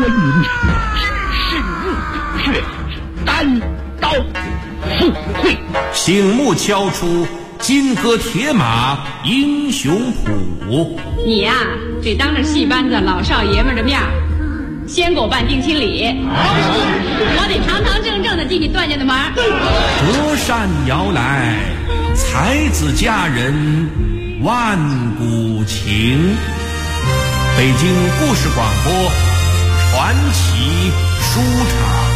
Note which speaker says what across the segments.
Speaker 1: 关云是日月单刀赴会，
Speaker 2: 醒目敲出金戈铁马英雄谱。
Speaker 3: 你呀，得当着戏班子老少爷们的面先给我办定亲礼，我得堂堂正正的进你段家的门。
Speaker 2: 隔山遥来，才子佳人万古情。北京故事广播传奇书场。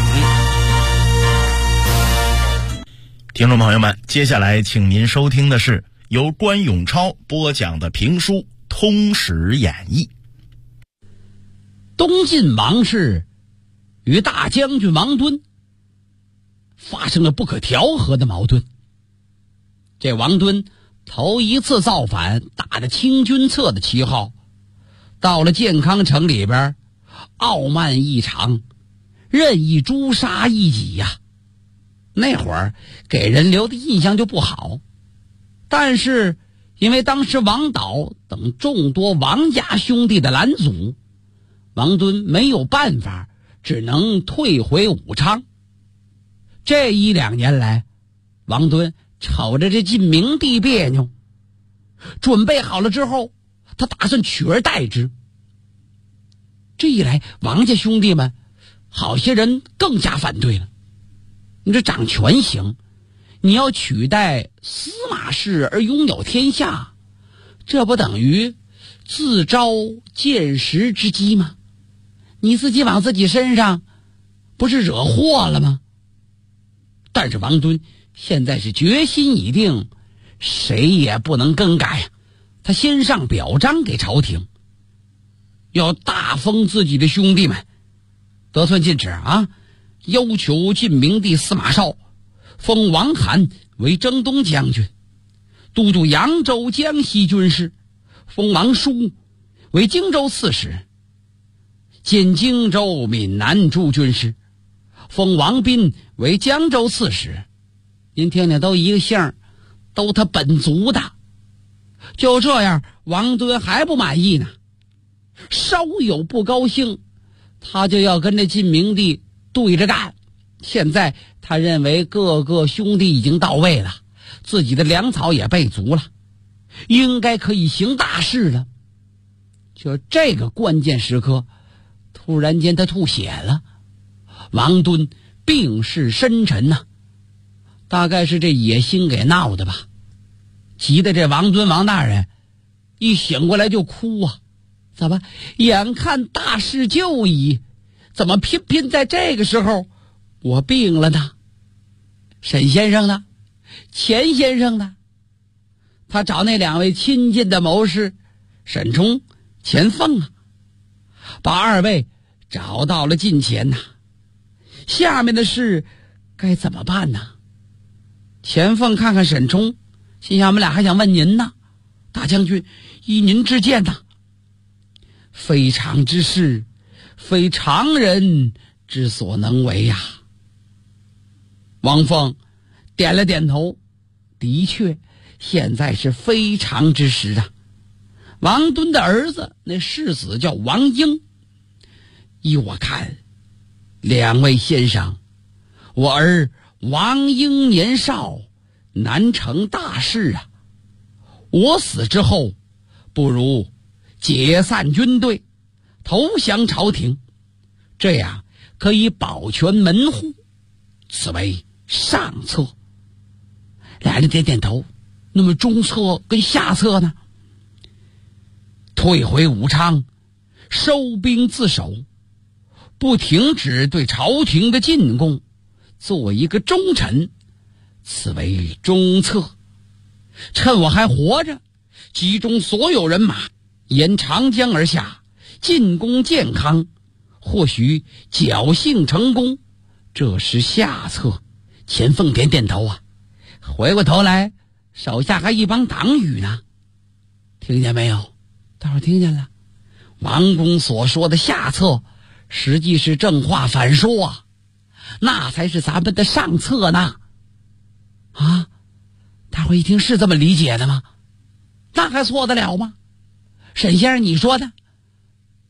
Speaker 4: 听众朋友们，接下来请您收听的是由关永超播讲的评书《通史演义》。
Speaker 5: 东晋王室与大将军王敦发生了不可调和的矛盾。这王敦头一次造反，打着清君侧的旗号，到了建康城里边，傲慢异常，任意诛杀异己呀。那会儿给人留的印象就不好。但是因为当时王导等众多王家兄弟的拦阻，王敦没有办法，只能退回武昌。这一两年来，王敦瞅着这晋明帝别扭，准备好了之后，他打算取而代之。这一来，王家兄弟们好些人更加反对了。你这掌权行，你要取代司马氏而拥有天下，这不等于自招见识之机吗？你自己往自己身上不是惹祸了吗？但是王敦现在是决心已定，谁也不能更改呀。他先上表彰给朝廷，要大封自己的兄弟们，得寸进尺啊！要求晋明帝司马绍封王罕为征东将军，都督扬州江西军事，封王叔为荆州刺史，兼荆州闽南诸军事，封王斌为江州刺史。您听听，都一个姓，都他本族的。就这样，王敦还不满意呢，稍有不高兴，他就要跟这晋明帝对着干。现在他认为各个兄弟已经到位了，自己的粮草也备足了，应该可以行大事了。就这个关键时刻，突然间他吐血了。王敦病势深沉呐，大概是这野心给闹的吧。急得这王敦王大人一醒过来就哭啊！怎么眼看大势就矣，怎么偏偏在这个时候我病了呢？沈先生呢？钱先生呢？他找那两位亲近的谋士沈冲、钱凤啊，把二位找到了近前呐。下面的事该怎么办呢？钱凤看看沈冲，心想我们俩还想问您呢，大将军依您之见呐。非常之事，非常人之所能为呀。王凤点了点头，的确现在是非常之时啊。王敦的儿子那世子叫王英，依我看，两位先生，我儿王英年少，难成大事啊。我死之后，不如解散军队，投降朝廷，这样可以保全门户，此为上策。俩人点点头。那么中策跟下策呢？退回武昌，收兵自守，不停止对朝廷的进贡，做一个忠臣，此为中策。趁我还活着，集中所有人马，沿长江而下，进攻建康，或许侥幸成功，这是下策。钱凤点点头啊，回过头来，手下还一帮党羽呢。听见没有？大伙听见了？王公所说的下策，实际是正话反说啊，那才是咱们的上策呢。啊，大伙一听是这么理解的吗？那还错得了吗？沈先生，你说的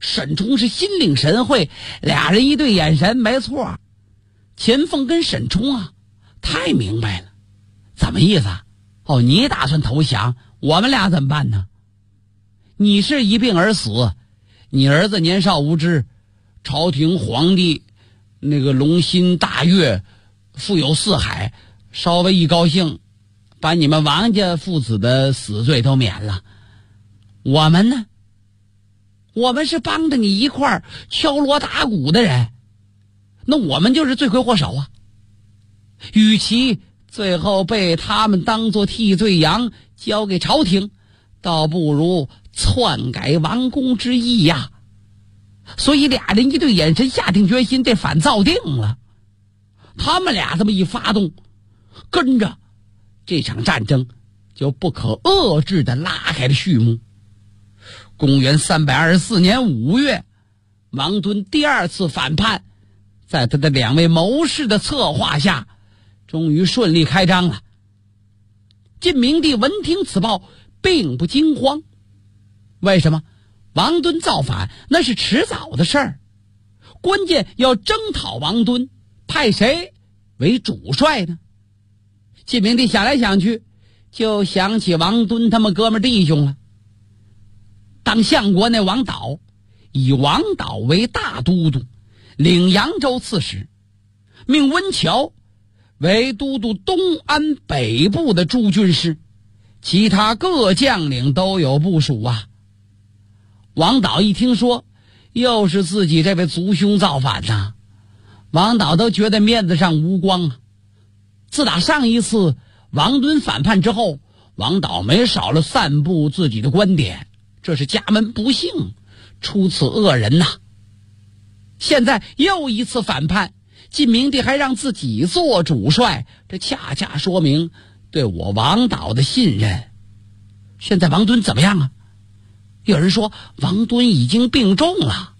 Speaker 5: 沈冲是心领神会，俩人一对眼神，没错，钱凤跟沈冲啊太明白了。怎么意思啊？哦，你打算投降，我们俩怎么办呢？你是一病而死，你儿子年少无知，朝廷皇帝那个龙心大悦，富有四海，稍微一高兴，把你们王家父子的死罪都免了。我们呢？我们是帮着你一块儿敲锣打鼓的人，那我们就是罪魁祸首啊。与其最后被他们当作替罪羊交给朝廷，倒不如篡改王公之意呀。所以俩人一对眼神，下定决心，这反造定了。他们俩这么一发动，跟着这场战争就不可遏制地拉开了序幕。公元324年5月，王敦第二次反叛，在他的两位谋士的策划下，终于顺利开张了。晋明帝闻听此报，并不惊慌。为什么？王敦造反那是迟早的事儿，关键要征讨王敦，派谁为主帅呢？晋明帝想来想去，就想起王敦他们哥们弟兄了。当相国那王导，以王导为大都督，领扬州刺史，命温峤为都督东安北部的诸军师，其他各将领都有部署啊。王导一听说又是自己这位族兄造反呐，王导都觉得面子上无光啊。自打上一次王敦反叛之后，王导没少了散布自己的观点，这是家门不幸，出此恶人呐。现在又一次反叛，晋明帝还让自己做主帅，这恰恰说明对我王导的信任。现在王敦怎么样啊？有人说王敦已经病重了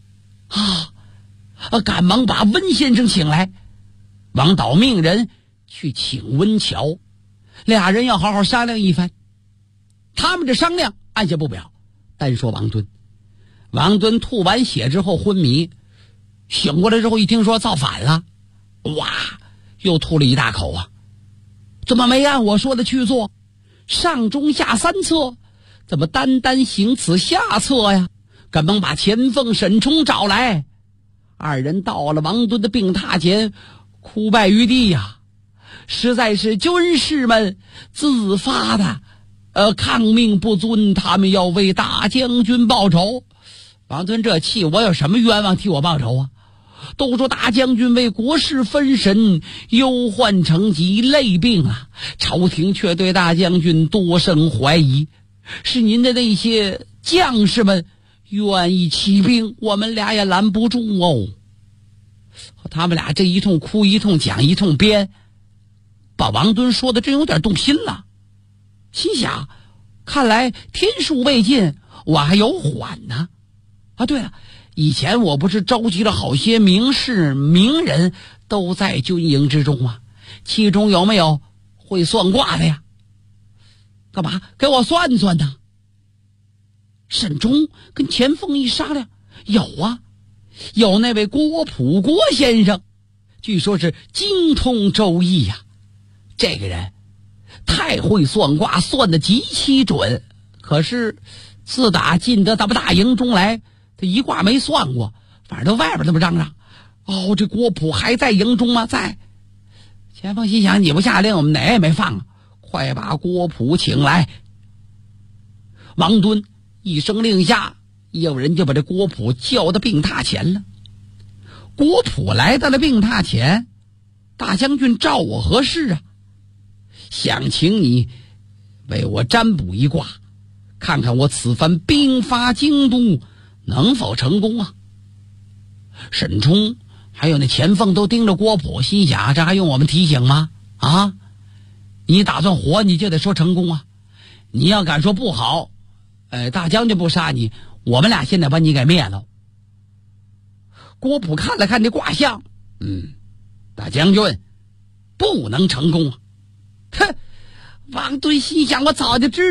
Speaker 5: 赶忙把温先生请来。王导命人去请温峤，俩人要好好商量一番。他们这商量按下不表，单说王敦。王敦吐完血之后昏迷，醒过来之后一听说造反了，哇，又吐了一大口啊！怎么没按我说的去做？上中下三策，怎么单单行此下策呀？赶忙把钱凤、沈冲找来，二人到了王敦的病榻前，哭拜于地呀。实在是军士们自发的抗命不遵，他们要为大将军报仇。王敦这气，我有什么冤枉替我报仇啊？都说大将军为国事分神，忧患成疾，累病啊，朝廷却对大将军多生怀疑，是您的那些将士们愿意起兵，我们俩也拦不住哦。他们俩这一通哭一通讲一通编，把王敦说的真有点动心了，心想看来天数未尽，我还有缓呢。对了，以前我不是召集了好些名士名人都在军营之中吗？其中有没有会算卦的呀？干嘛给我算算呢？沈冲跟钱凤一商量，有啊，有那位郭璞郭先生，据说是精通周易呀。这个人太会算卦，算得极其准，可是自打进得咱们大营中来，他一卦没算过，反正他外边那么嚷嚷，这郭璞还在营中吗？在。钱凤心想，你不下令，我们哪也没放啊，快把郭璞请来。王敦一声令下，有人就把这郭璞叫到病榻前了。郭璞来到了病榻前，大将军召我何事啊？想请你为我占卜一卦，看看我此番兵发京都能否成功啊？沈冲还有那钱凤都盯着郭璞，心想这还用我们提醒吗？你打算活你就得说成功啊，你要敢说不好，大将军不杀你，我们俩现在把你给灭了。郭璞看了看这卦象，大将军不能成功啊。王敦心想，我早就知道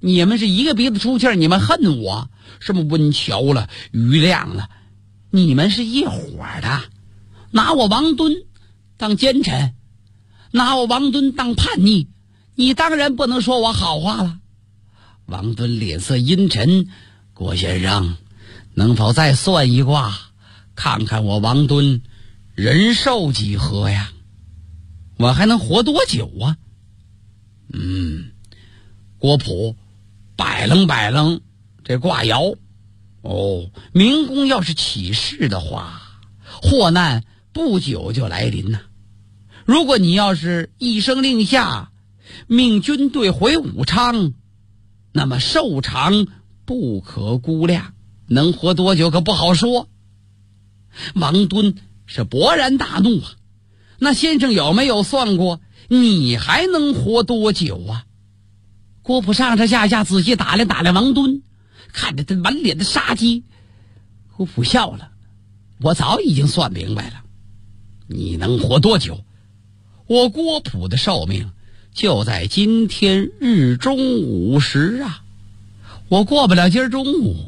Speaker 5: 你们是一个鼻子出气儿，你们恨我，什么温峤了、余亮了，你们是一伙的，拿我王敦当奸臣，拿我王敦当叛逆，你当然不能说我好话了。王敦脸色阴沉，郭先生，能否再算一卦，看看我王敦人寿几何呀？我还能活多久啊？郭璞摆楞这卦爻，明公要是起事的话，祸难不久就来临呐。如果你要是一声令下，命军队回武昌，那么寿长不可估量，能活多久可不好说。王敦是勃然大怒啊，那先生有没有算过你还能活多久啊？郭璞上上下下仔细打量王敦，看着他满脸的杀机。郭璞笑了，我早已经算明白了，你能活多久？我郭璞的寿命就在今天日中午时啊，我过不了今儿中午。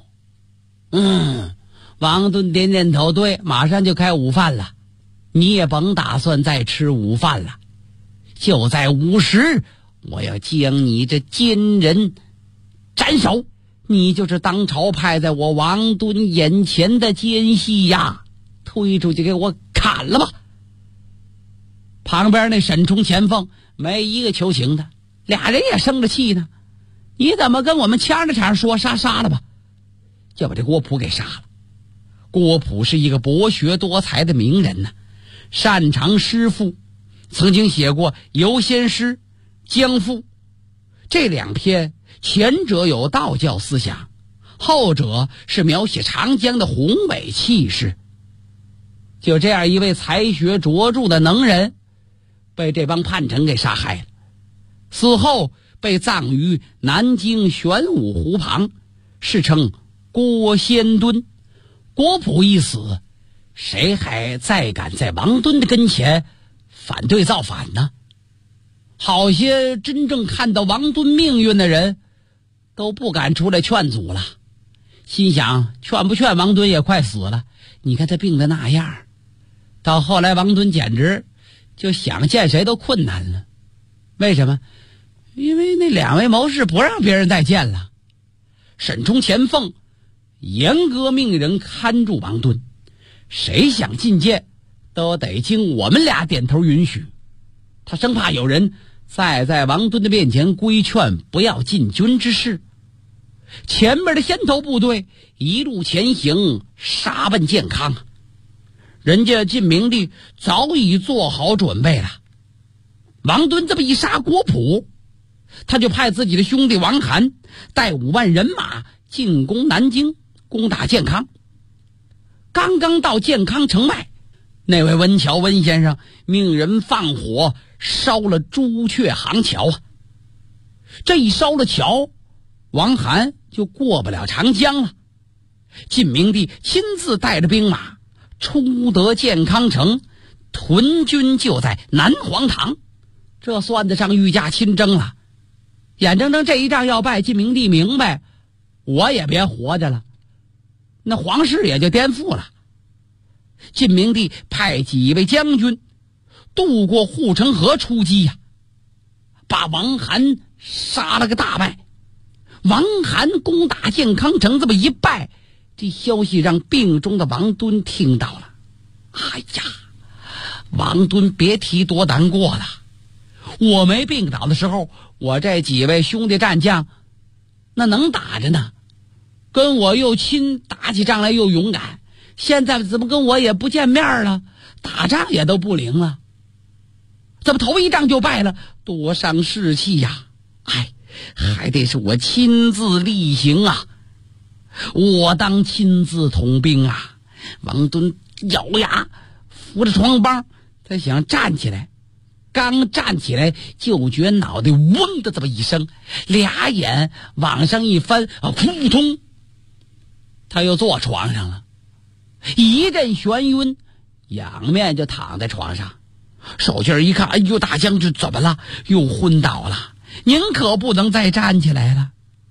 Speaker 5: 王敦点点头，对，马上就开午饭了，你也甭打算再吃午饭了，就在午时，我要将你这奸人斩首，你就是当朝派在我王敦眼前的奸细呀，推出去给我砍了吧。旁边那沈冲、钱凤没一个求情的，俩人也生着气呢，你怎么跟我们呛着茬说杀了吧，就把这郭璞给杀了。郭璞是一个博学多才的名人呢，擅长诗赋，曾经写过《游仙诗》《江赋》这两篇，前者有道教思想，后者是描写长江的宏伟气势。就这样一位才学卓著的能人，被这帮叛臣给杀害了，死后被葬于南京玄武湖旁，世称郭仙墩。郭璞一死，谁还再敢在王敦的跟前反对造反呢？好些真正看到王敦命运的人都不敢出来劝阻了，心想劝不劝王敦也快死了，你看他病得那样。到后来王敦简直就想见谁都困难了。为什么？因为那两位谋士不让别人再见了。沈冲、钱凤严格命人看住王敦，谁想觐见都得经我们俩点头允许。他生怕有人再在王敦的面前规劝不要进军之事。前面的先头部队一路前行，杀奔建康，人家晋明帝早已做好准备了。王敦这么一杀郭璞，他就派自己的兄弟王涵带5万人马进攻南京，攻打建康。刚刚到建康城外，那位温峤温先生命人放火烧了朱雀行桥啊！这一烧了桥，王涵就过不了长江了。晋明帝亲自带着兵马出得建康城，屯军就在南皇堂，这算得上御驾亲征了。眼睁睁这一仗要败，晋明帝明白我也别活着了，那皇室也就颠覆了。晋明帝派几位将军渡过护城河出击呀，把王涵杀了个大败。王涵攻打建康城这么一败，这消息让病中的王敦听到了。哎呀，王敦别提多难过了。我没病倒的时候，我这几位兄弟战将那能打着呢，跟我又亲，打起仗来又勇敢，现在怎么跟我也不见面了，打仗也都不灵了，怎么头一仗就败了，多伤士气呀！哎，还得是我亲自力行啊，我当亲自统兵啊。王敦咬牙扶着床帮，他想站起来，刚站起来就觉脑袋嗡的这么一声，俩眼往上一翻，扑通，他又坐床上了，一阵眩晕，仰面就躺在床上。手劲一看，哎呦，大将军怎么了？又昏倒了，您可不能再站起来了。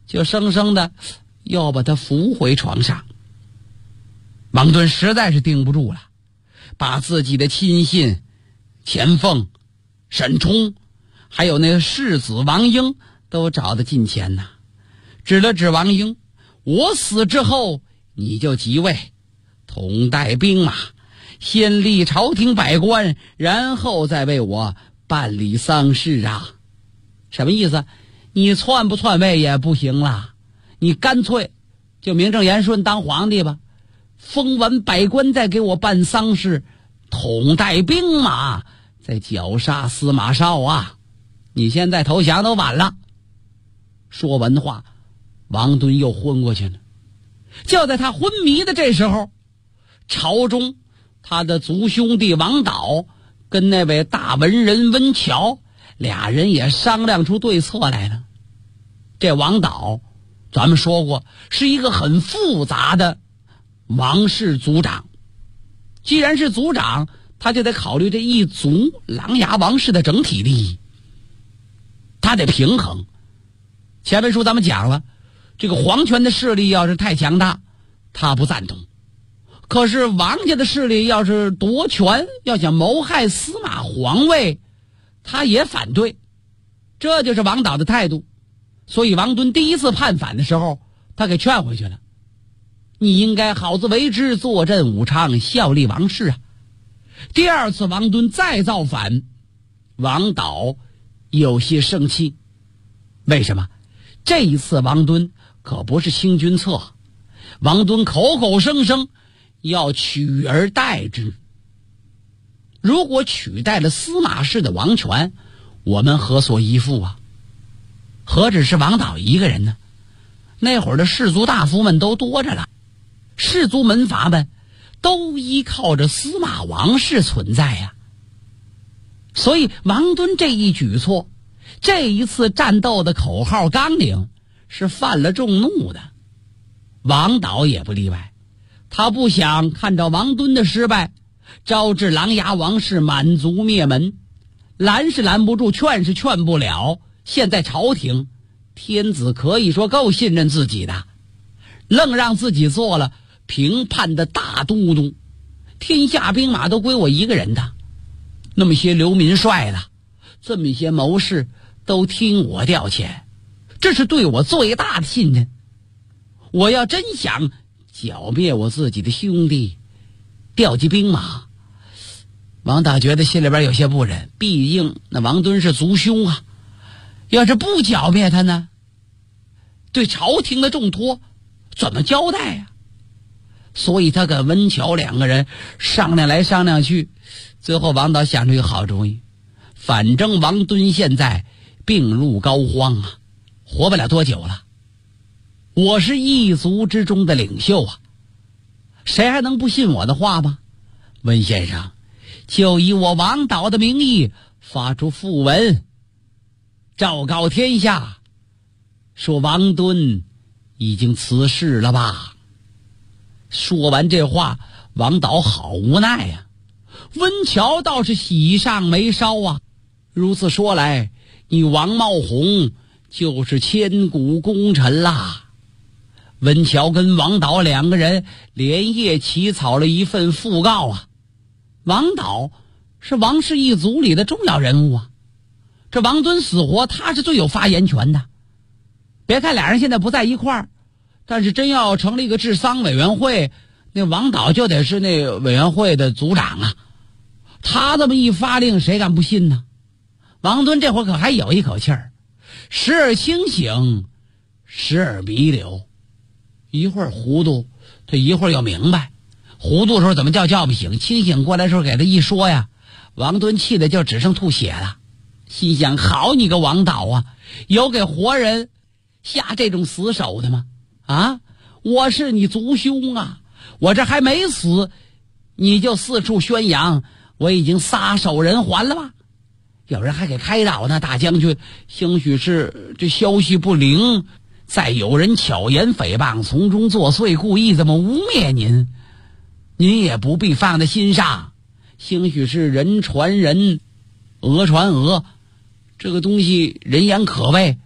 Speaker 5: 就生生的要把他扶回床上。王敦实在是顶不住了，把自己的亲信钱凤、沈冲还有那个世子王英都找得近前呐，指了指王英，我死之后你就即位，统带兵马，先立朝廷百官，然后再为我办理丧事啊。什么意思？你篡不篡位也不行了，你干脆就名正言顺当皇帝吧，封完百官再给我办丧事，统带兵马再绞杀司马绍啊，你现在投降都晚了。说完话，王敦又昏过去了。就在他昏迷的这时候，朝中他的族兄弟王导跟那位大文人温峤俩人也商量出对策来了。这王导咱们说过是一个很复杂的王室族长，既然是族长，他就得考虑这一族琅琊王氏的整体利益，他得平衡。前面书咱们讲了，这个皇权的势力要是太强大，他不赞同，可是王家的势力要是夺权，要想谋害司马皇位，他也反对。这就是王导的态度。所以王敦第一次叛反的时候，他给劝回去了，你应该好自为之，坐镇武昌，效力王室啊。第二次王敦再造反，王导有些生气。为什么？这一次王敦可不是清君侧，王敦口口声声要取而代之。如果取代了司马氏的王权，我们何所依附啊？何止是王导一个人呢？那会儿的士族大夫们都多着了，士族门阀们都依靠着司马王室存在呀。所以王敦这一举措，这一次战斗的口号纲领是犯了众怒的。王导也不例外，他不想看着王敦的失败招致琅琊王氏满族灭门，拦是拦不住，劝是劝不了。现在朝廷天子可以说够信任自己的，愣让自己做了平叛的大都督，天下兵马都归我一个人的，那么些流民帅了，这么些谋士都听我调遣，这是对我最大的信任。我要真想剿灭我自己的兄弟，调集兵马，王导觉得心里边有些不忍，毕竟那王敦是族兄啊，要是不剿灭他呢，对朝廷的重托怎么交代呀？所以他跟温峤两个人商量来商量去，最后王导想出一个好主意，反正王敦现在病入膏肓啊，活不了多久了，我是一族之中的领袖啊，谁还能不信我的话吗？温先生，就以我王导的名义发出讣文，昭告天下，说王敦已经辞世了吧。说完这话，王导好无奈呀。温峤倒是喜上眉梢啊，如此说来，你王茂宏就是千古功臣啦。温峤跟王导两个人连夜起草了一份讣告啊。王导是王氏一族里的重要人物啊，这王敦死活他是最有发言权的。别看俩人现在不在一块儿，但是真要成立一个治丧委员会，那王导就得是那委员会的组长啊。他这么一发令，谁敢不信呢？王敦这会儿可还有一口气儿，时而清醒，时而弥留，一会儿糊涂，他一会儿又明白。糊涂的时候怎么叫不醒，清醒过来的时候给他一说呀，王敦气的就只剩吐血了，心想好你个王导啊，有给活人下这种死手的吗？啊，我是你族兄啊，我这还没死，你就四处宣扬我已经撒手人寰了吧？有人还给开导呢，大将军，兴许是这消息不灵，再有人巧言诽谤，从中作祟，故意这么污蔑您，您也不必放在心上。兴许是人传人，讹传讹，这个东西人言可畏，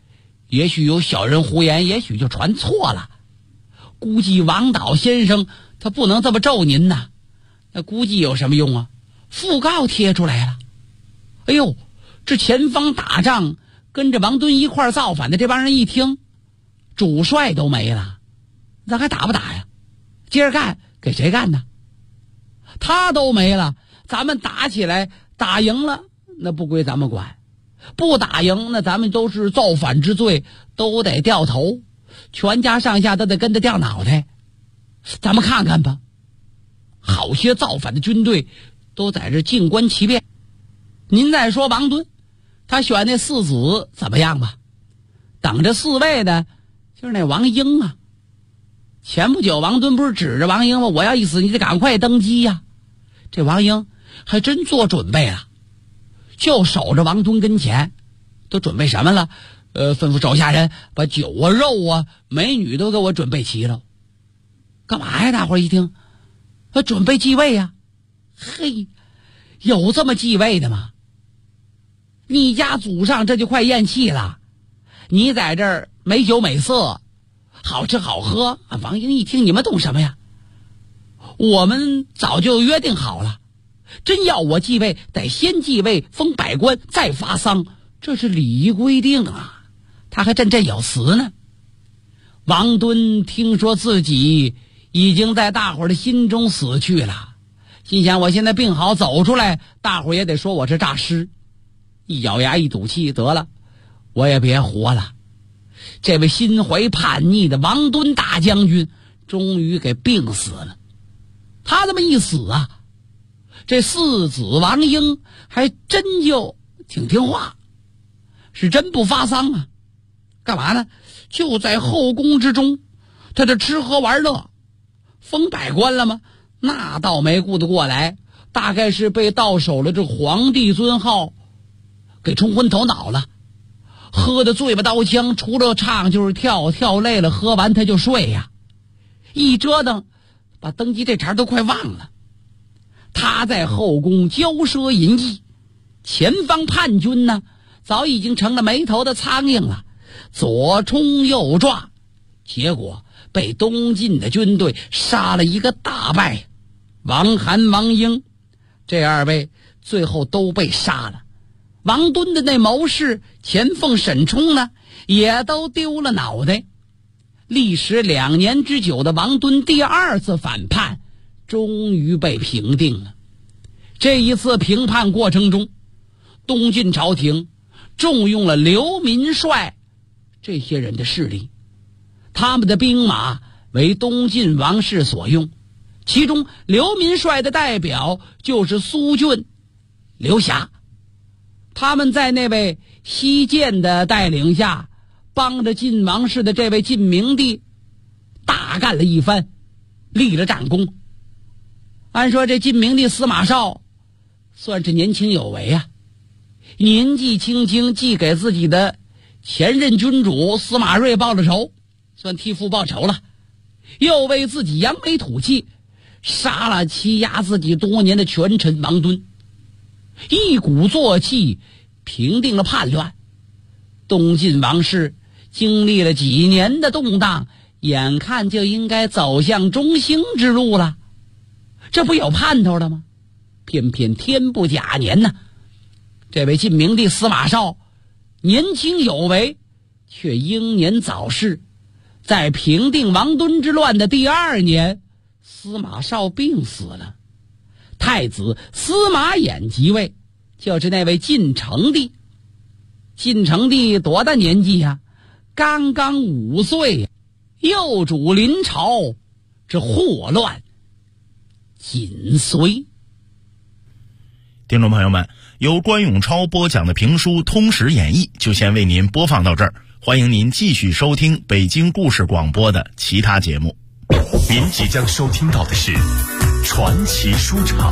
Speaker 5: 也许有小人胡言，也许就传错了。估计王导先生他不能这么咒您呐，那估计有什么用啊？讣告贴出来了。哎呦，这前方打仗跟着王敦一块造反的这帮人一听，主帅都没了，咱还打不打呀？接着干，给谁干呢？他都没了，咱们打起来，打赢了那不归咱们管，不打赢那咱们都是造反之罪，都得掉头，全家上下都得跟着掉脑袋。咱们看看吧，好些造反的军队都在这静观其变。您再说王敦他选那4子怎么样吧？等着4位的就是那王英啊。前不久王敦不是指着王英吗？我要一死你得赶快登基呀。这王英还真做准备了，就守着王敦跟前。都准备什么了？吩咐手下人把酒啊肉啊美女都给我准备齐了。干嘛呀？大伙一听准备继位呀。嘿，有这么继位的吗？你家祖上这就快咽气了，你在这儿美酒美色，好吃好喝。王英一听，你们懂什么呀？我们早就约定好了，真要我继位，得先继位封百官再发丧，这是礼仪规定啊。他还振振有词呢。王敦听说自己已经在大伙儿的心中死去了，心想我现在病好走出来，大伙儿也得说我是诈尸。一咬牙一赌气，得了，我也别活了。这位心怀叛逆的王敦大将军终于给病死了。他这么一死啊，这4子王英还真就挺听话，是真不发丧啊。干嘛呢？就在后宫之中，他这吃喝玩乐。封百官了吗？那倒没顾得过来，大概是被到手了这皇帝尊号给冲昏头脑了，喝得醉吧刀枪，除了唱就是跳，跳累了喝完他就睡呀。一折腾把登基这茬都快忘了。他在后宫骄奢淫逸，前方叛军呢早已经成了没头的苍蝇了，左冲右撞，结果被东晋的军队杀了一个大败。王涵、王英这2位最后都被杀了。王敦的那谋士钱凤、沈冲呢也都丢了脑袋。历时2年之久的王敦第2次反叛终于被平定了。这一次平叛过程中，东晋朝廷重用了刘民帅这些人的势力，他们的兵马为东晋王室所用，其中刘民帅的代表就是苏峻、刘霞。他们在那位西涧的带领下，帮着晋王室的这位晋明帝大干了一番，立了战功。按说这晋明帝司马绍算是年轻有为啊，年纪轻轻既给自己的前任君主司马睿报了仇，算替父报仇了，又为自己扬眉吐气，杀了欺压自己多年的权臣王敦，一鼓作气平定了叛乱。东晋王室经历了几年的动荡，眼看就应该走向中兴之路了，这不有盼头了吗？偏偏天不假年呢，这位晋明帝司马绍年轻有为，却英年早逝。在平定王敦之乱的第2年，司马绍病死了，太子司马衍即位，就是那位晋成帝。晋成帝多大年纪呀？刚刚5岁呀，幼主临朝，这祸乱紧随。
Speaker 4: 听众朋友们，由关永超播讲的评书《通史演义》就先为您播放到这儿，欢迎您继续收听北京故事广播的其他节目。
Speaker 6: 您即将收听到的是传奇书场。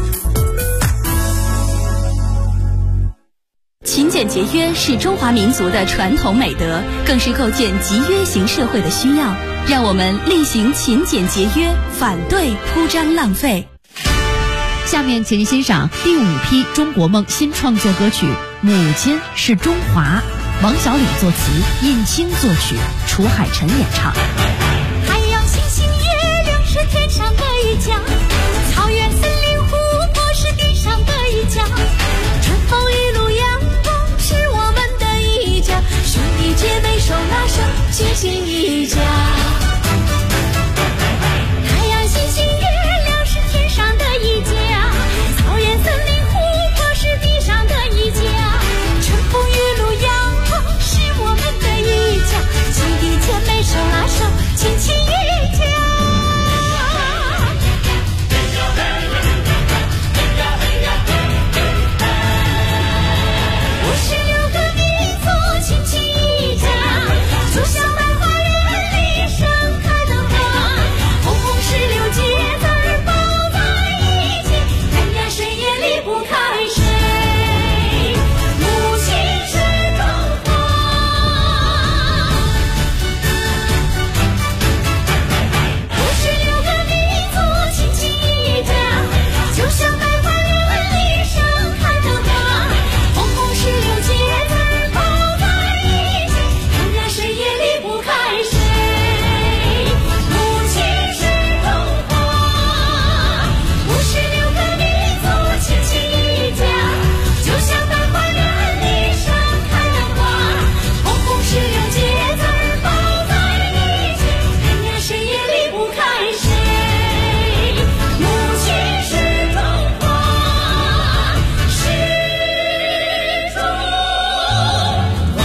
Speaker 7: 勤俭节约是中华民族的传统美德，更是构建集约型社会的需要。让我们厉行勤俭节约，反对铺张浪费。
Speaker 8: 下面请您欣赏第5批中国梦新创作歌曲《母亲是中华》。 王小礼作词，尹清作曲，楚海辰演唱。
Speaker 9: 太阳、星星、月亮是天上的一家，草原、森林、湖泊是地上的一家，春风雨露阳光是我们的一家，兄弟姐妹手拉手，亲情一家。太阳、星星、月亮是天上的一家，草原、森林、湖泊是地上的一家，春风雨露阳光是我们的一家，兄弟姐妹手拉手，亲情一家。56个民族亲情一家，就像百花园里盛开的花，红红16节字儿抱在一起，人呀谁也离不开谁，母亲是中华。56个民族亲情一家，就像百花园里盛开的花，红红16节字儿抱在一起，人呀谁也离不开谁，母亲是中华。56个民族亲情一家，就像百花园里盛开的花，红红16节字儿抱在一起，人呀谁也离不开谁，母亲是中华，是中华。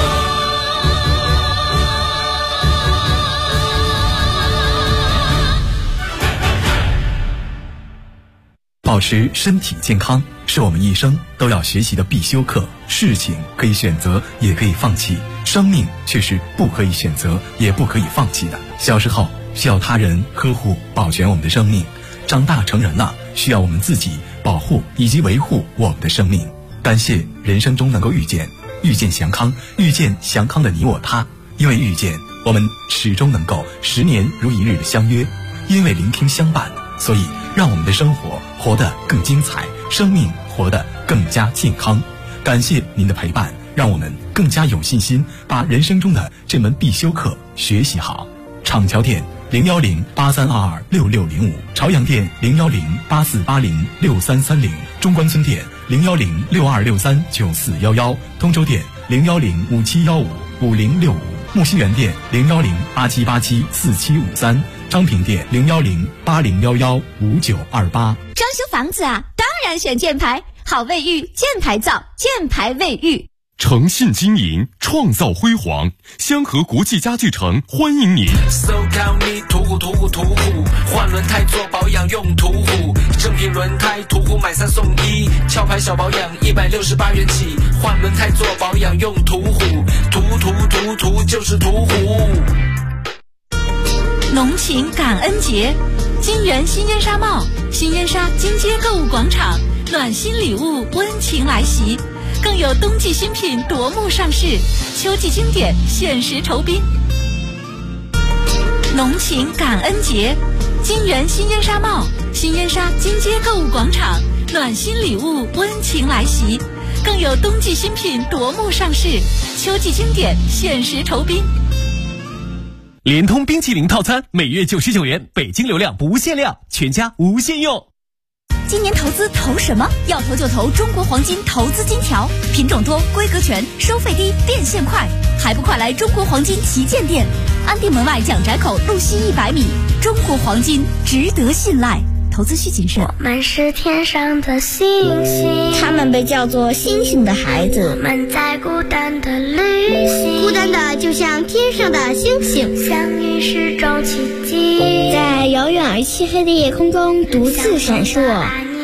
Speaker 6: 保持身体健康是我们一生都要学习的必修课。事情可以选择，也可以放弃，生命却是不可以选择，也不可以放弃的。小时候需要他人呵护保全我们的生命，长大成人了，需要我们自己保护以及维护我们的生命。感谢人生中能够遇见祥康，遇见祥康的你我他。因为遇见，我们始终能够10年如一日的相约；因为聆听相伴，所以让我们的生活活得更精彩，生命活得更加健康。感谢您的陪伴，让我们更加有信心把人生中的这门必修课学习好。厂桥店01083226605，朝阳店01084806330，中关村店01062639411，通州店01057155065，木樨园店01087874753，昌平店01080115928。
Speaker 7: 装修房子啊，当然选箭牌，好卫浴，箭牌造，箭牌卫浴。
Speaker 6: 诚信经营，创造辉煌。香河国际家具城欢迎您。
Speaker 10: So call me 途虎，换轮胎做保养用途虎，正品轮胎途虎买3送1，壳牌小保养168元起，换轮胎做保养用途虎，途就是途虎。
Speaker 7: 浓情感恩节，金源新烟纱帽，新烟纱金街购物广场，暖心礼物温情来袭，更有冬季新品夺目上市，秋季经典限时酬宾。浓情感恩节，金源新烟纱帽，新烟纱金街购物广场，暖心礼物温情来袭，更有冬季新品夺目上市，秋季经典限时酬宾。
Speaker 6: 联通冰淇淋套餐每月99元，北京流量不限量，全家无限用。
Speaker 7: 今年投资投什么？要投就投中国黄金投资金条，品种多，规格全，收费低，变现快，还不快来中国黄金旗舰店，安定门外蒋宅口路西100米，中国黄金值得信赖，投资需谨慎。
Speaker 9: 我们是天上的星星，
Speaker 11: 他们被叫做星星的孩子，
Speaker 9: 我们在孤单的旅行，
Speaker 11: 孤单的就像天上的星星，
Speaker 9: 相遇是种奇迹，
Speaker 11: 在遥远而漆黑的夜空中独自闪烁。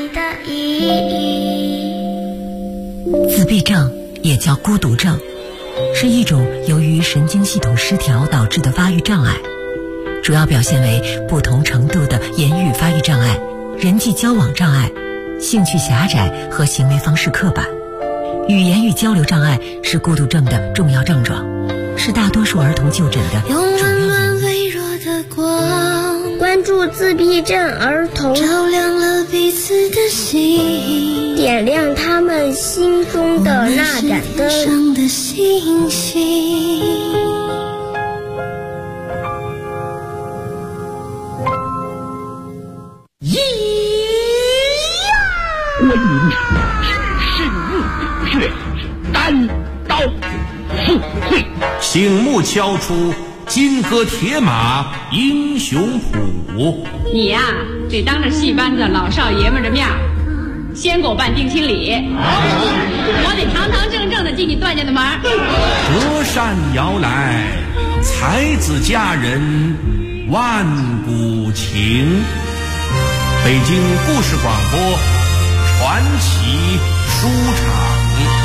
Speaker 12: 自闭症也叫孤独症，是一种由于神经系统失调导致的发育障碍，主要表现为不同程度的言语发育障碍、人际交往障碍、兴趣狭窄和行为方式刻板。语言与交流障碍是孤独症的重要症状，是大多数儿童就诊的主要原因。
Speaker 11: 关注助自闭症儿童，
Speaker 9: 照亮了彼此的心，
Speaker 11: 点亮他们心中的那盏灯。
Speaker 9: 上的星星。
Speaker 1: 关云深入血单刀赴会，
Speaker 2: 醒目敲出金戈铁马英雄谱。
Speaker 3: 你呀，得当着戏班子老少爷们的面先给我办定亲礼，我得堂堂正正的进你段家的门。
Speaker 2: 隔山遥来，才子佳人万古情。北京故事广播传奇书场。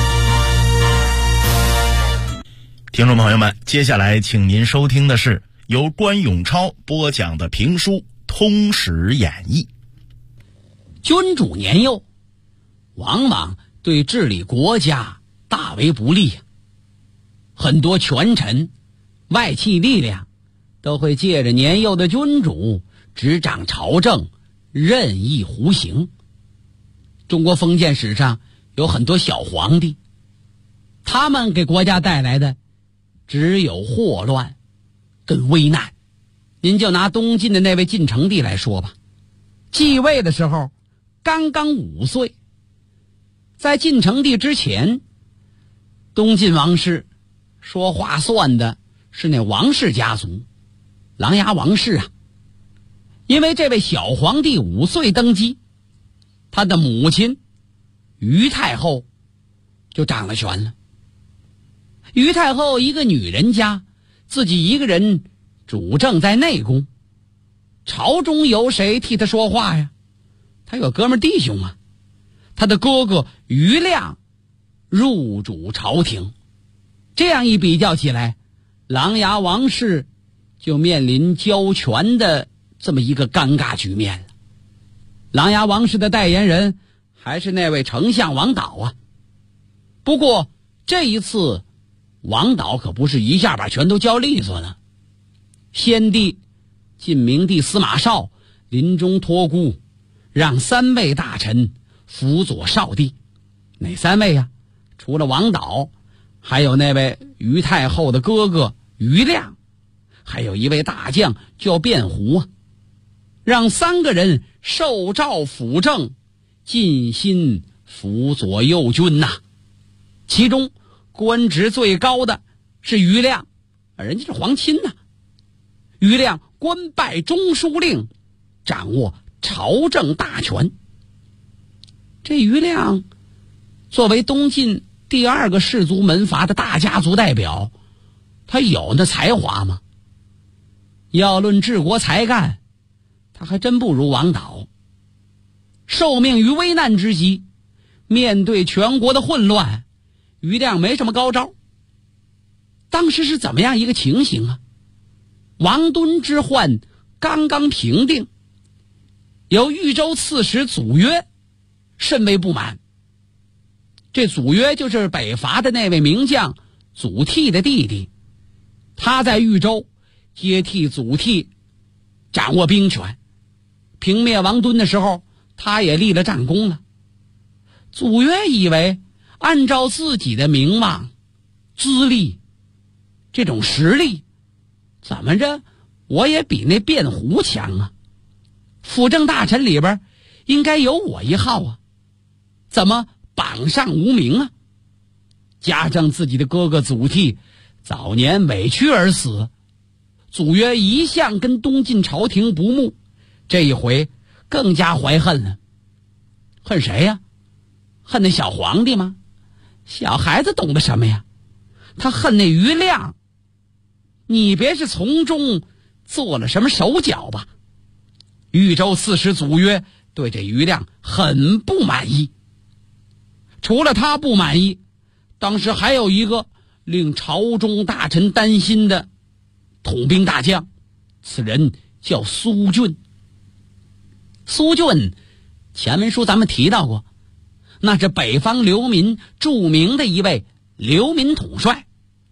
Speaker 4: 听众朋友们，接下来请您收听的是由关永超播讲的评书《通史演义》。
Speaker 5: 君主年幼，往往对治理国家大为不利，很多权臣、外戚力量都会借着年幼的君主执掌朝政，任意胡行。中国封建史上有很多小皇帝，他们给国家带来的只有祸乱跟危难。您就拿东晋的那位晋成帝来说吧，继位的时候刚刚5岁。在晋成帝之前，东晋王室说话算的是那王氏家族，琅琊王氏啊。因为这位小皇帝5岁登基，他的母亲于太后就掌了权了。于太后一个女人家，自己一个人主政在内宫，朝中由谁替她说话呀？她有哥们弟兄啊，她的哥哥于亮入主朝廷。这样一比较起来，琅琊王氏就面临交权的这么一个尴尬局面了。琅琊王氏的代言人还是那位丞相王导啊。不过这一次王导可不是一下把全都交利索了。先帝晋明帝司马绍临终托孤，让3位大臣辅佐少帝。哪3位啊？除了王导，还有那位于太后的哥哥于亮，还有一位大将叫卞胡啊。让3个人受诏辅政，尽心辅佐右军呐。其中官职最高的是于亮，人家是皇亲呐。于亮官拜中书令，掌握朝政大权。这于亮作为东晋第2个氏族门阀的大家族代表，他有那才华吗？要论治国才干，他还真不如王导。受命于危难之机，面对全国的混乱，于亮没什么高招。当时是怎么样一个情形啊？王敦之患刚刚平定，有豫州刺史祖约甚为不满。这祖约就是北伐的那位名将祖逖的弟弟，他在豫州接替祖逖掌握兵权，平灭王敦的时候他也立了战功了。祖约以为按照自己的名望、资历、这种实力，怎么着我也比那卞胡强啊，辅政大臣里边应该有我一号啊，怎么榜上无名啊？加上自己的哥哥祖逖早年委屈而死，祖约一向跟东晋朝廷不睦，这一回更加怀恨了。恨谁呀？恨那小皇帝吗？小孩子懂得什么呀？他恨那于亮。你别是从中做了什么手脚吧？豫州刺史祖约对这于亮很不满意。除了他不满意，当时还有一个令朝中大臣担心的统兵大将，此人叫苏峻。苏峻前文书咱们提到过，那是北方流民著名的一位流民统帅。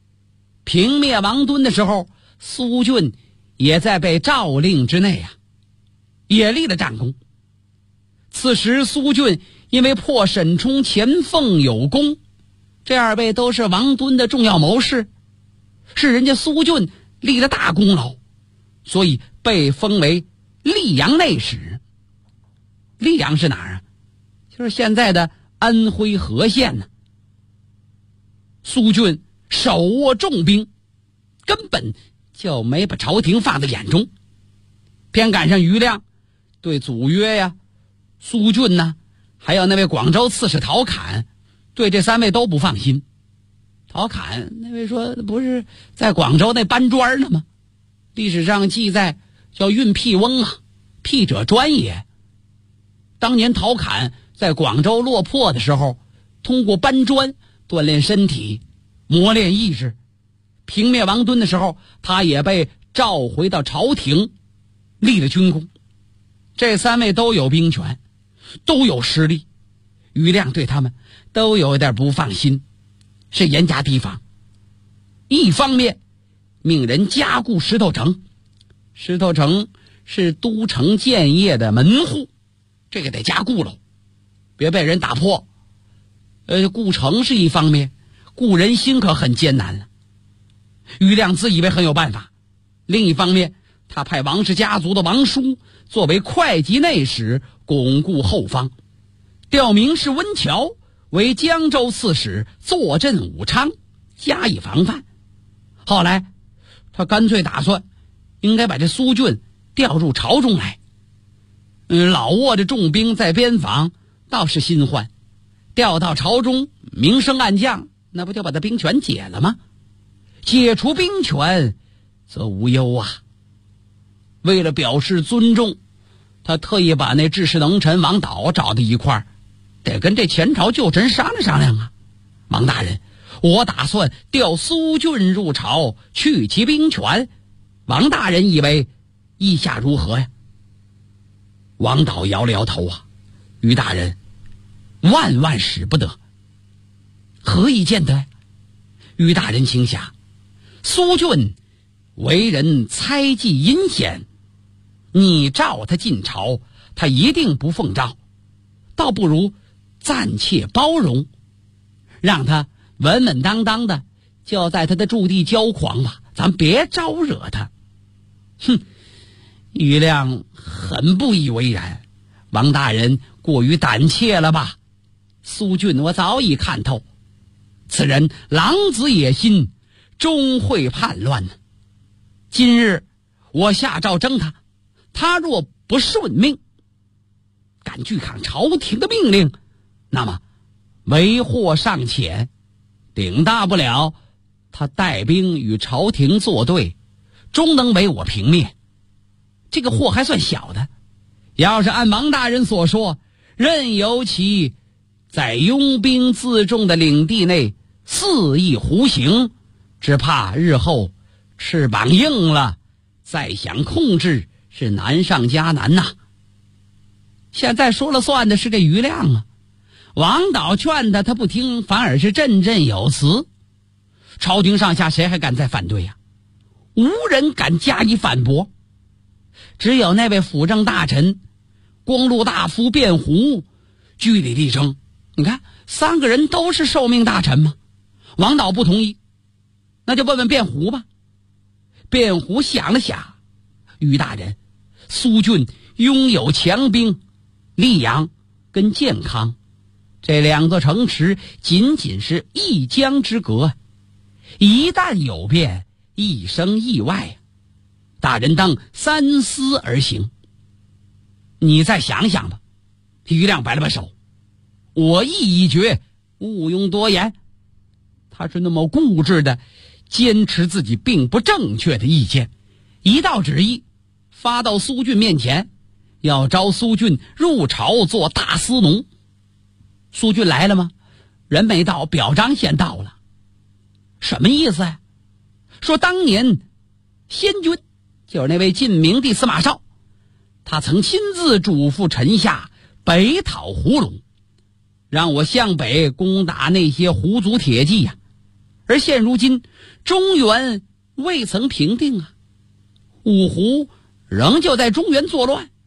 Speaker 5: 平灭王敦的时候，苏峻也在被诏令之内啊。 也立了战功。此时苏峻因为破沈冲、钱凤有功，这2位都是王敦的重要谋士，是人家苏峻立了大功劳，所以被封为溧阳内史。溧阳是哪儿啊？就是现在的安徽和县呢。苏峻手握重兵，根本就没把朝廷放在眼中，偏赶上余亮对祖约呀、苏峻呢，还有那位广州刺史陶侃，对这3位都不放心。陶侃那位说不是在广州那搬砖呢吗？历史上记载叫运辟翁啊，辟者专也。当年陶侃在广州落魄的时候，通过搬砖锻炼身体，磨练意志。平灭王敦的时候，他也被召回到朝廷，立了军功。这3位都有兵权，都有实力，余亮对他们都有点不放心，是严加提防。一方面命人加固石头城，石头城是都城建业的门户，这个得加固了，别被人打破。固城是一方面，固人心可很艰难了。余亮自以为很有办法，另一方面他派王氏家族的王叔作为会稽内史，巩固后方，调名士温峤为江州刺史，坐镇武昌，加以防范。后来他干脆打算应该把这苏峻调入朝中来。老握着重兵在边防倒是新欢，调到朝中明升暗降，那不就把他兵权解了吗？解除兵权则无忧啊。为了表示尊重，他特意把那治世能臣王导找到一块儿，得跟这前朝旧臣商量商量啊。王大人，我打算调苏峻入朝，去其兵权，王大人以为意下如何呀？王导摇了摇头啊，余大人，万万使不得。何以见得？余大人请下，苏峻为人猜忌阴险，你召他进朝，他一定不奉诏，倒不如暂且包容，让他稳稳当当的就在他的驻地骄狂吧，咱别招惹他。余亮很不以为然，王大人过于胆怯了吧？苏峻我早已看透，此人狼子野心，终会叛乱呢。今日我下诏征他，他若不顺命，敢拒抗朝廷的命令，那么为祸尚浅，顶大不了他带兵与朝廷作对，终能为我平灭。这个祸还算小的，要是按王大人所说，任由其在拥兵自重的领地内肆意胡行，只怕日后翅膀硬了，再想控制是难上加难呐。现在说了算的是这余亮啊，王导劝他，他不听，反而是振振有词。朝廷上下谁还敢再反对呀？无人敢加以反驳。只有那位辅政大臣光禄大夫卞胡据理力争。你看3个人都是受命大臣嘛，王导不同意，那就问问卞胡吧。卞胡想了想，余大人，苏峻拥有强兵，溧阳跟建康这2座城池仅仅是一江之隔，一旦有变，一生意外，大人当三思而行。你再想想吧。余亮摆了摆手，我意已决，毋庸多言。他是那么固执的坚持自己并不正确的意见，一道旨意发到苏峻面前，要招苏峻入朝做大司农。苏峻来了吗？人没到，表彰先到了。什么意思啊？说当年先君就是那位晋明帝司马绍，他曾亲自嘱咐臣下北讨胡虏，让我向北攻打那些胡族铁骑呀。而现如今中原未曾平定啊，五胡仍旧在中原作乱，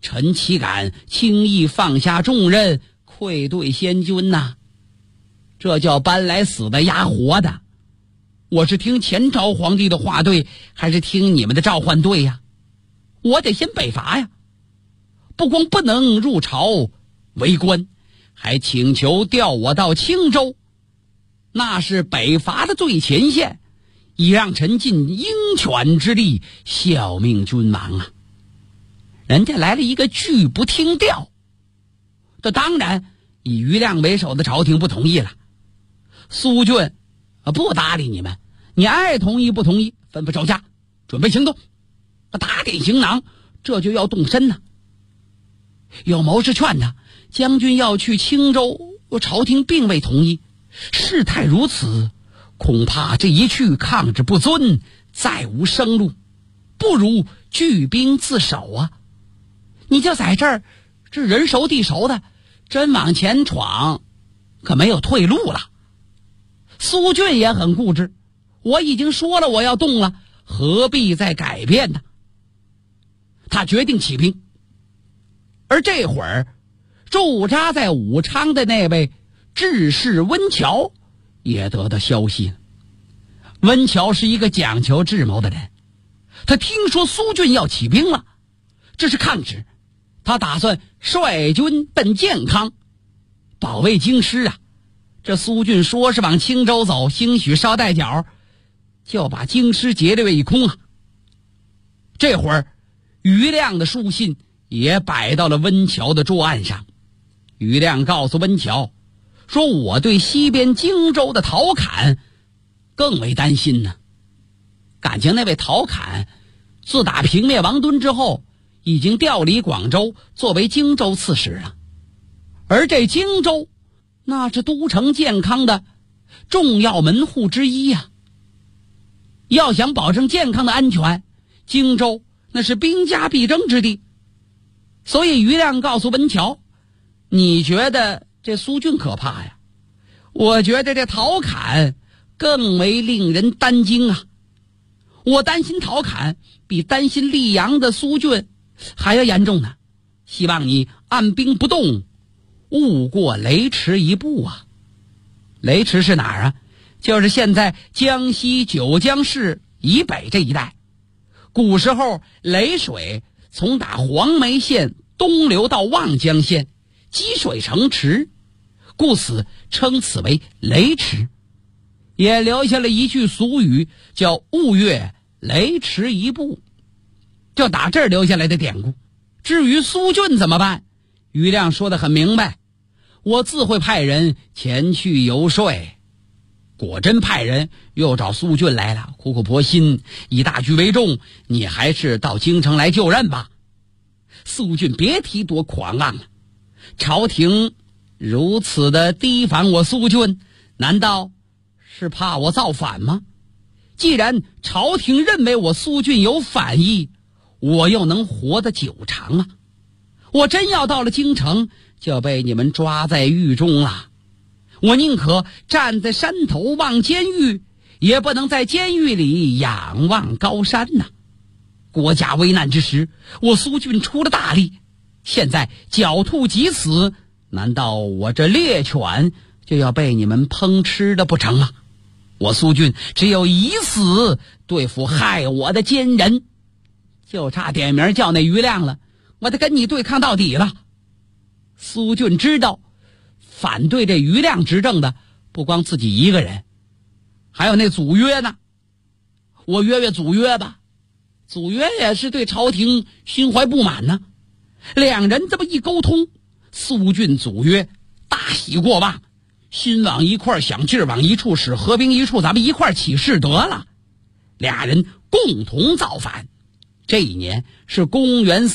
Speaker 5: 臣岂敢轻易放下重任，愧对先君呐？这叫搬来死的压活的。我是听前朝皇帝的话对，还是听你们的召唤对呀？我得先北伐呀！不光不能入朝为官，还请求调我到青州，那是北伐的最前线，以让臣尽鹰犬之力效命君王啊！人家来了一个拒不听调，这当然以余亮为首的朝廷不同意了。苏峻不搭理你们，你爱同意不同意，吩咐手下准备行动，打点行囊，这就要动身呢。有谋士劝他，将军要去青州，朝廷并未同意，事态如此，恐怕这一去抗旨不遵，再无生路，不如聚兵自守啊！你就在这儿，这人熟地熟的，真往前闯，可没有退路了。苏峻也很固执，我已经说了我要动了，何必再改变呢？他决定起兵。而这会儿驻扎在武昌的那位智士温峤也得到消息了。温峤是一个讲求智谋的人，他听说苏峻要起兵了，这是抗旨，他打算率军奔建康，保卫京师啊。这苏峻说是往青州走，兴许捎带脚就把京师劫掠一空啊。这会儿余亮的书信也摆到了温峤的桌案上。余亮告诉温峤说，我对西边荆州的陶侃更为担心呢。感情那位陶侃自打平灭王敦之后，已经调离广州作为荆州刺史了。而这荆州那是都城建康的重要门户之一呀。要想保证健康的安全，荆州那是兵家必争之地。所以余亮告诉温峤，你觉得这苏峻可怕呀？我觉得这陶侃更为令人担惊啊。我担心陶侃比担心溧阳的苏峻还要严重呢。希望你按兵不动，勿过雷池一步啊。雷池是哪儿啊？就是现在江西九江市以北这一带。古时候雷水从打黄梅县东流到望江县，积水成池，故此称此为雷池，也留下了一句俗语叫勿越雷池一步，就打这儿留下来的典故。至于苏峻怎么办，余亮说得很明白，我自会派人前去游说。果真派人又找苏峻来了，苦口婆心，以大局为重，你还是到京城来就任吧。苏峻别提多狂妄了，朝廷如此的提防我苏峻，难道是怕我造反吗？既然朝廷认为我苏峻有反意，我又能活得久长啊？我真要到了京城，就被你们抓在狱中了。我宁可站在山头望监狱，也不能在监狱里仰望高山呐。国家危难之时，我苏峻出了大力，现在狡兔及死，难道我这猎犬就要被你们烹吃的不成吗？我苏峻只有以死对付害我的奸人，就差点名叫那余亮了，我得跟你对抗到底了。苏峻知道反对这余亮执政的不光自己一个人，还有那祖约呢。我约约祖约吧，祖约也是对朝廷心怀不满呢。两人这么一沟通，苏峻祖约大喜过望，心往一块想，劲儿往一处使，合兵一处，咱们一块起事得了。俩人共同造反。这一年是公元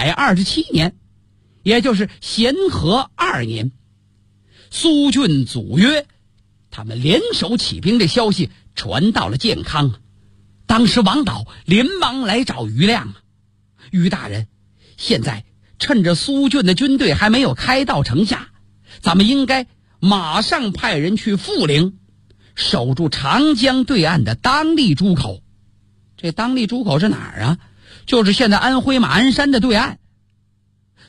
Speaker 5: 327年，也就是咸和2年。苏峻祖约他们联手起兵的消息传到了建康。当时王导连忙来找余亮，余大人，现在趁着苏峻的军队还没有开到城下，咱们应该马上派人去富陵，守住长江对岸的当利诸口。这当利诸口是哪儿啊？就是现在安徽马鞍山的对岸。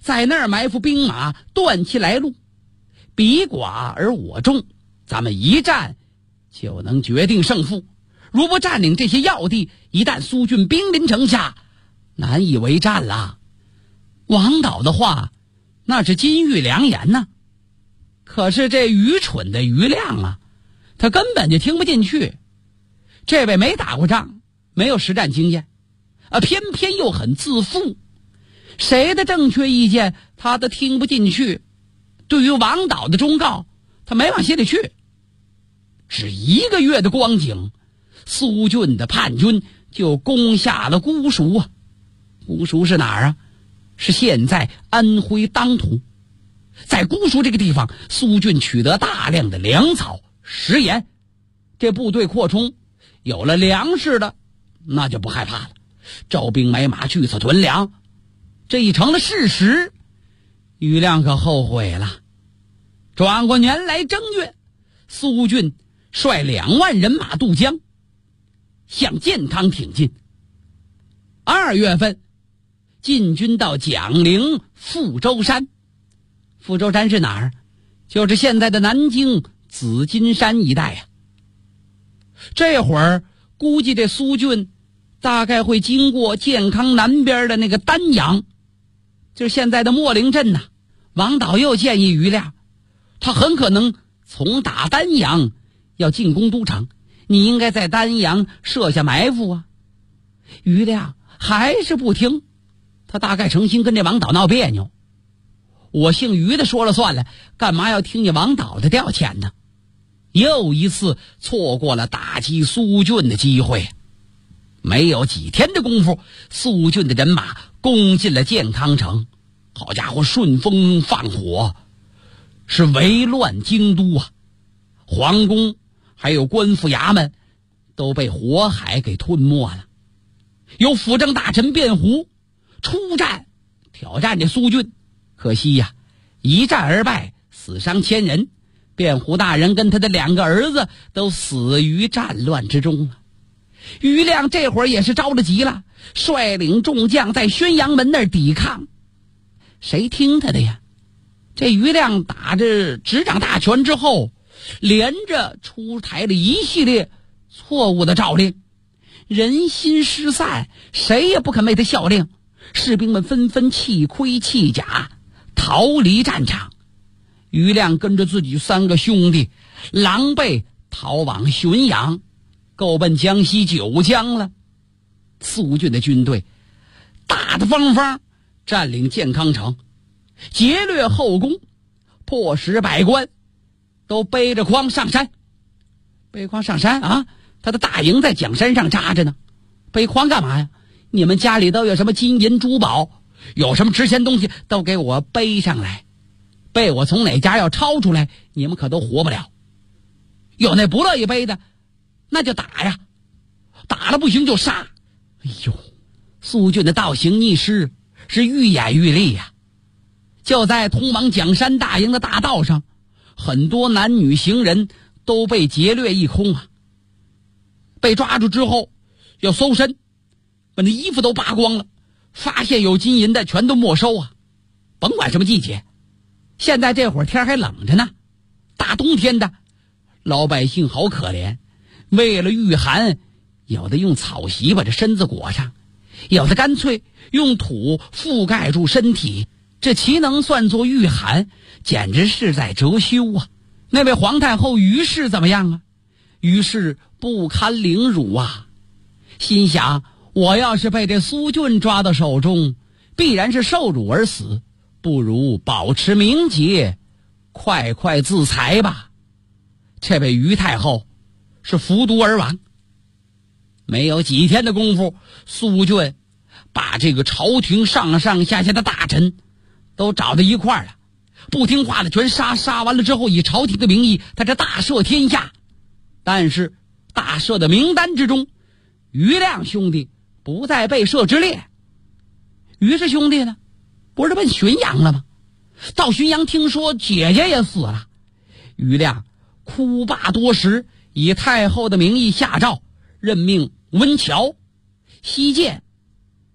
Speaker 5: 在那儿埋伏兵马，断其来路，彼寡而我众，咱们一战就能决定胜负。如不占领这些要地，一旦苏军兵临城下，难以为战了。王导的话那是金玉良言呐，可是这愚蠢的余亮啊，他根本就听不进去。这位没打过仗，没有实战经验偏偏又很自负，谁的正确意见他都听不进去。对于王导的忠告，他没往心里去。只1个月的光景，苏峻的叛军就攻下了姑熟啊。姑熟是哪儿啊？是现在安徽当涂。在姑熟这个地方，苏峻取得大量的粮草食盐，这部队扩充有了粮食的，那就不害怕了，招兵买马，聚策屯粮，这已成了事实。余亮可后悔了。转过年来正月，苏峻率2万人马渡江，向建康挺进。2月份，进军到蒋陵富州山。富州山是哪儿？就是现在的南京紫金山一带啊。这会儿估计这苏峻大概会经过建康南边的那个丹阳，就是现在的秣陵镇呐。王导又建议余亮，他很可能从打丹阳要进攻都城，你应该在丹阳设下埋伏啊。余亮还是不听，他大概诚心跟这王导闹别扭。我姓余的说了算了，干嘛要听你王导的调遣呢？又一次错过了打击苏峻的机会。没有几天的功夫，苏峻的人马攻进了建康城。好家伙，顺风放火，是围乱京都啊！皇宫还有官府衙门都被火海给吞没了。有辅政大臣卞胡出战挑战这苏峻，可惜呀，一战而败，死伤1000人。卞胡大人跟他的2个儿子都死于战乱之中了。余亮这会儿也是着了急了，率领众将在宣阳门那儿抵抗。谁听他的呀？这余亮打着执掌大权之后，连着出台了一系列错误的诏令，人心失散，谁也不肯为他效令。士兵们纷纷弃盔弃甲，逃离战场。余亮跟着自己3个兄弟狼狈逃往浔阳，够奔江西九江了。苏峻的军队大大方方占领建康城，劫掠后宫，迫使百官都背着筐上山。背筐上山啊？他的大营在蒋山上扎着呢，背筐干嘛呀？你们家里都有什么金银珠宝，有什么值钱东西都给我背上来，被我从哪家要抄出来，你们可都活不了。有那不乐意背的，那就打呀，打了不行就杀。哎呦，苏峻的倒行逆施是愈演愈烈呀！就在通往蒋山大营的大道上，很多男女行人都被劫掠一空啊！被抓住之后要搜身，把那衣服都扒光了，发现有金银的全都没收啊！甭管什么季节，现在这会儿天还冷着呢，大冬天的，老百姓好可怜。为了御寒，有的用草席把这身子裹上，有的干脆用土覆盖住身体，这岂能算作御寒？简直是在遮羞啊！那位皇太后于氏怎么样啊？于是不堪凌辱啊，心想我要是被这苏峻抓到手中，必然是受辱而死，不如保持名节，快快自裁吧。这位于太后是服毒而亡。没有几天的功夫，苏峻把这个朝廷上上下下的大臣都找到一块儿了，不听话的全杀，杀完了之后以朝廷的名义他这大赦天下。但是大赦的名单之中，余亮兄弟不在被赦之列。于氏兄弟呢，不是奔浔阳了吗？到浔阳听说姐姐也死了，余亮哭罢多时，以太后的名义下诏任命温峤、西涧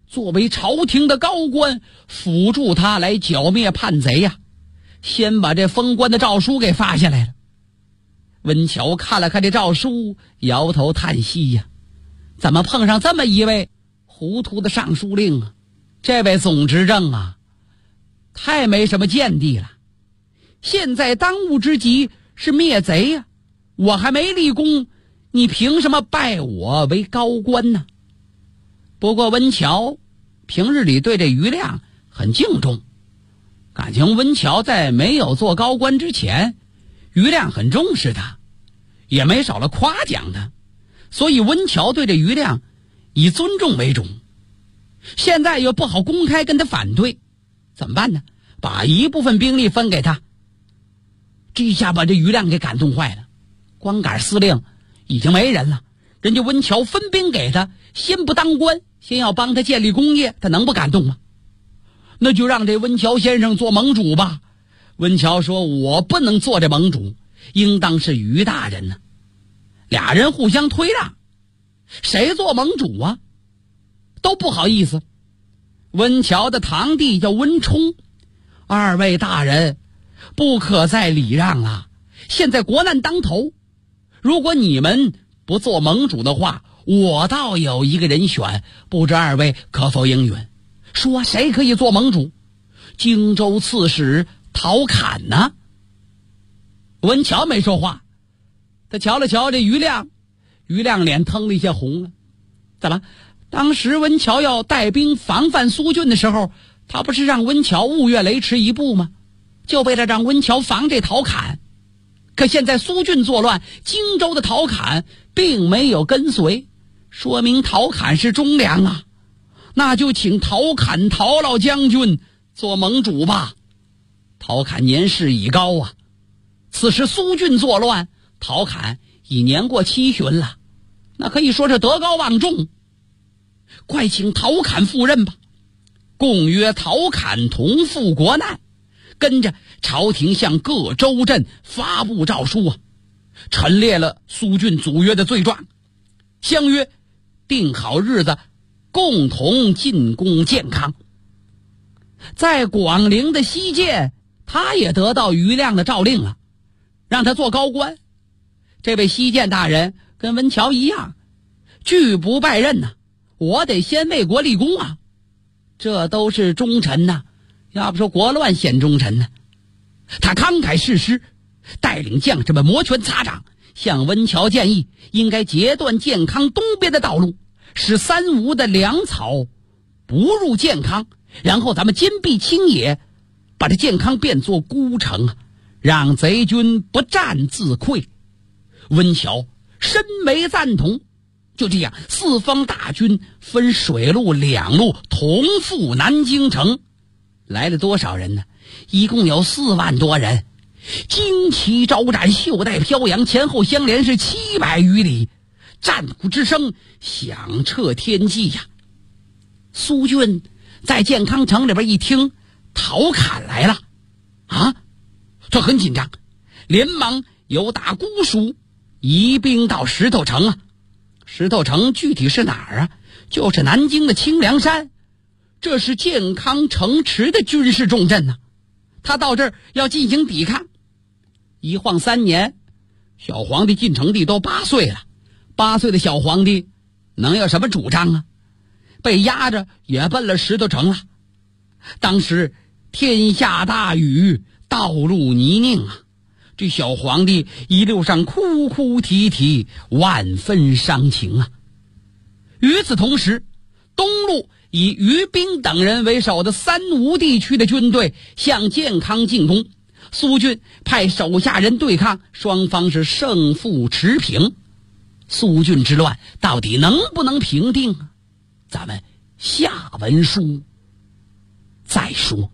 Speaker 5: 作为朝廷的高官，辅助他来剿灭叛贼呀，先把这封官的诏书给发下来了。温峤看了看这诏书，摇头叹息呀，怎么碰上这么一位糊涂的尚书令啊？这位总执政啊，太没什么见地了。现在当务之急是灭贼呀，我还没立功，你凭什么拜我为高官呢？不过温峤平日里对这余亮很敬重，感情温峤在没有做高官之前，余亮很重视他，也没少了夸奖他，所以温峤对这余亮以尊重为重。现在又不好公开跟他反对，怎么办呢？把一部分兵力分给他。这下把这余亮给感动坏了，光杆司令已经没人了，人家温峤分兵给他，先不当官，先要帮他建立功业，他能不感动吗？那就让这温峤先生做盟主吧。温峤说，我不能做这盟主，应当是余大人呢。俩人互相推让，谁做盟主啊？都不好意思。温峤的堂弟叫温冲，二位大人不可再礼让了，现在国难当头，如果你们不做盟主的话，我倒有一个人选，不知二位可否应允？说谁可以做盟主？荆州刺史陶侃呢？温峤没说话，他瞧了瞧这余亮，余亮脸腾了一下红了。怎么？当时温峤要带兵防范苏峻的时候，他不是让温峤勿越雷池一步吗？就为了让温峤防这陶侃。可现在苏峻作乱，荆州的陶侃并没有跟随，说明陶侃是忠良啊。那就请陶侃陶老将军做盟主吧。陶侃年事已高啊，此时苏峻作乱，陶侃已年过70了，那可以说是德高望重。快请陶侃赴任吧。共约陶侃同赴国难，跟着朝廷向各州镇发布诏书啊，陈列了苏峻阻约的罪状，相约定好日子，共同进攻建康。在广陵的西涧，他也得到余亮的诏令了，让他做高官。这位西涧大人跟温峤一样，拒不拜任呐，我得先为国立功啊，这都是忠臣呐，要不说国乱显忠臣呢。他慷慨誓师，带领将士们摩拳擦掌，向温峤建议应该截断建康东边的道路，使三吴的粮草不入建康，然后咱们坚壁清野，把这建康变作孤城，让贼军不战自溃。温峤深为赞同。就这样，四方大军分水路两路同赴南京城。来了多少人呢？一共有4万多人，旌旗招展，袖带飘扬，前后相连是700余里，战鼓之声响彻天际呀。苏峻在建康城里边一听陶侃来了啊，这很紧张，连忙由打姑苏移兵到石头城啊。石头城具体是哪儿啊？就是南京的清凉山，这是建康城池的军事重镇啊。他到这儿要进行抵抗。一晃3年，小皇帝晋成帝都8岁了，8岁的小皇帝能有什么主张啊？被压着也奔了石头城了。当时天下大雨，道路泥泞啊，这小皇帝一路上哭哭啼啼，万分伤情啊。与此同时，东路以于兵等人为首的三吴地区的军队向建康进攻，苏峻派手下人对抗，双方是胜负持平。苏峻之乱到底能不能平定啊？咱们下文书再说。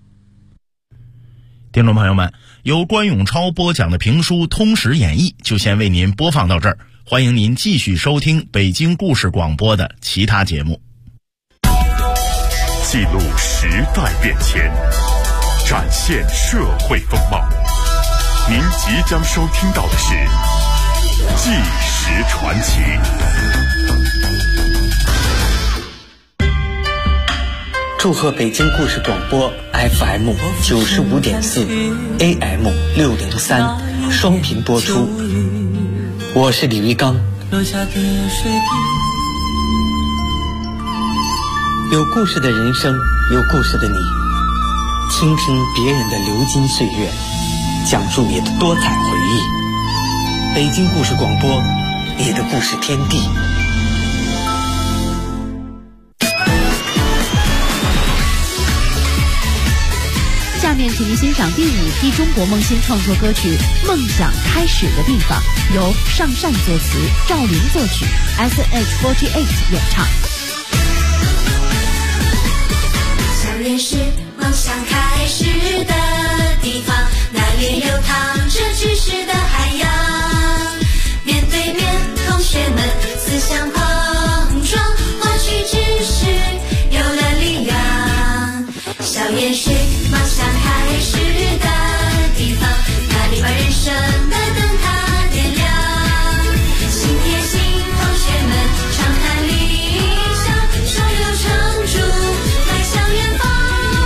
Speaker 4: 听众朋友们，由关永超播讲的评书《通史演义》就先为您播放到这儿，欢迎您继续收听北京故事广播的其他节目。
Speaker 13: 记录时代变迁，展现社会风貌。您即将收听到的是《纪实传奇》。
Speaker 14: 祝贺北京故事广播 FM 95.4 AM 603双频播出。我是李玉刚。有故事的人生，有故事的你，倾听别人的流金岁月，讲述你的多彩回忆。北京故事广播，你的故事天地。
Speaker 8: 下面请您欣赏第5批中国梦新创作歌曲《梦想开始的地方》，由尚善作词，赵琳作曲， SH48 演唱。
Speaker 9: 校园是梦想开始的地方，那里流淌着知识的海洋，面对面同学们思想碰撞，获取知识有了力量。校园是梦想开始的地方，那里把人生的灯塔点亮，心贴心同学们畅谈理想，手有成竹迈向远方。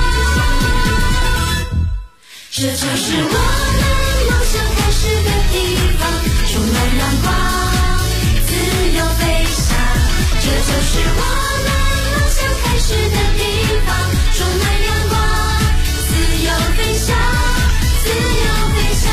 Speaker 9: 这就是我们梦想开始的地方，充满阳光，自由飞翔。这就是我们梦想开始的地方，充满阳光，自由飞翔，自由飞翔。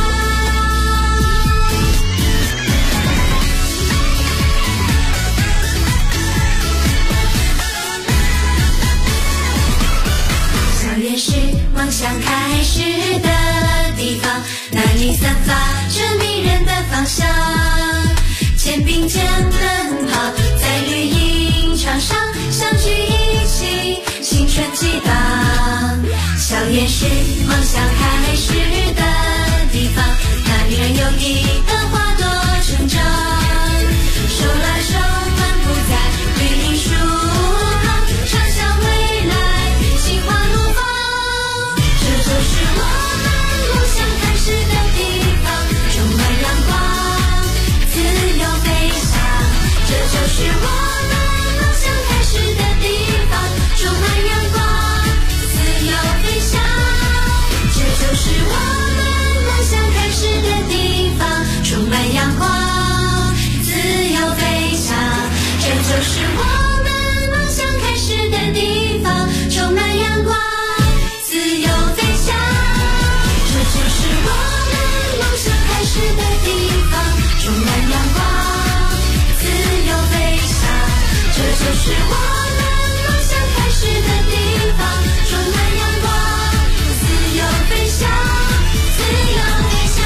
Speaker 9: 校园是梦想开始的地方，那里散发着迷人的芳香，肩并肩奔跑在绿茵场上，相聚一起青春激荡。校园是梦想开始的地方，那里人有意的花朵成长，手拉手漫步在绿荫树旁，畅想未来心花怒放。这就是我们梦想开始的地方，充满阳光，自由飞翔。这就是我们梦想开始的地方，充满阳光，自由飞翔。这就是我们梦想开始的地方，充满阳光，自由飞翔。这就是我们梦想开始的地方，充满阳光，自由飞翔。这就是我们梦想开始的地方，充满阳光，自由飞翔。这就是我们梦想开始的地方，充满阳光，自由飞翔，自由飞翔。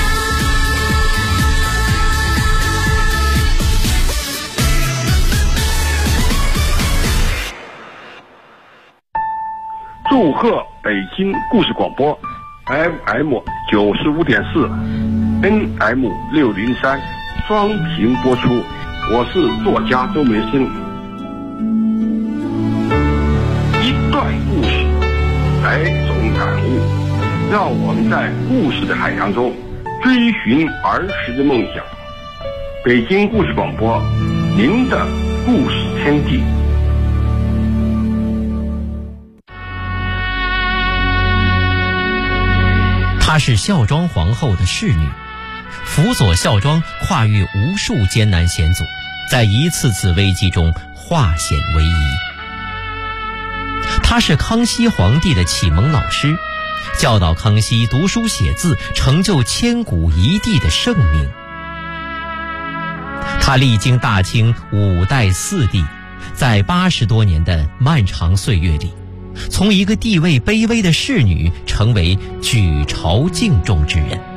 Speaker 15: 祝贺北京故事广播 FM 95.4 NM 603双频播出。我是作家周梅生。一段故事，百种感悟，让我们在故事的海洋中追寻儿时的梦想。北京故事广播，您的故事天地。
Speaker 16: 她是孝庄皇后的侍女，辅佐孝庄跨越无数艰难险阻，在一次次危机中化险为夷。她是康熙皇帝的启蒙老师，教导康熙读书写字，成就千古一帝的盛名。她历经大清5代4帝，在80多年的漫长岁月里，从一个地位卑微的侍女成为举朝敬重之人。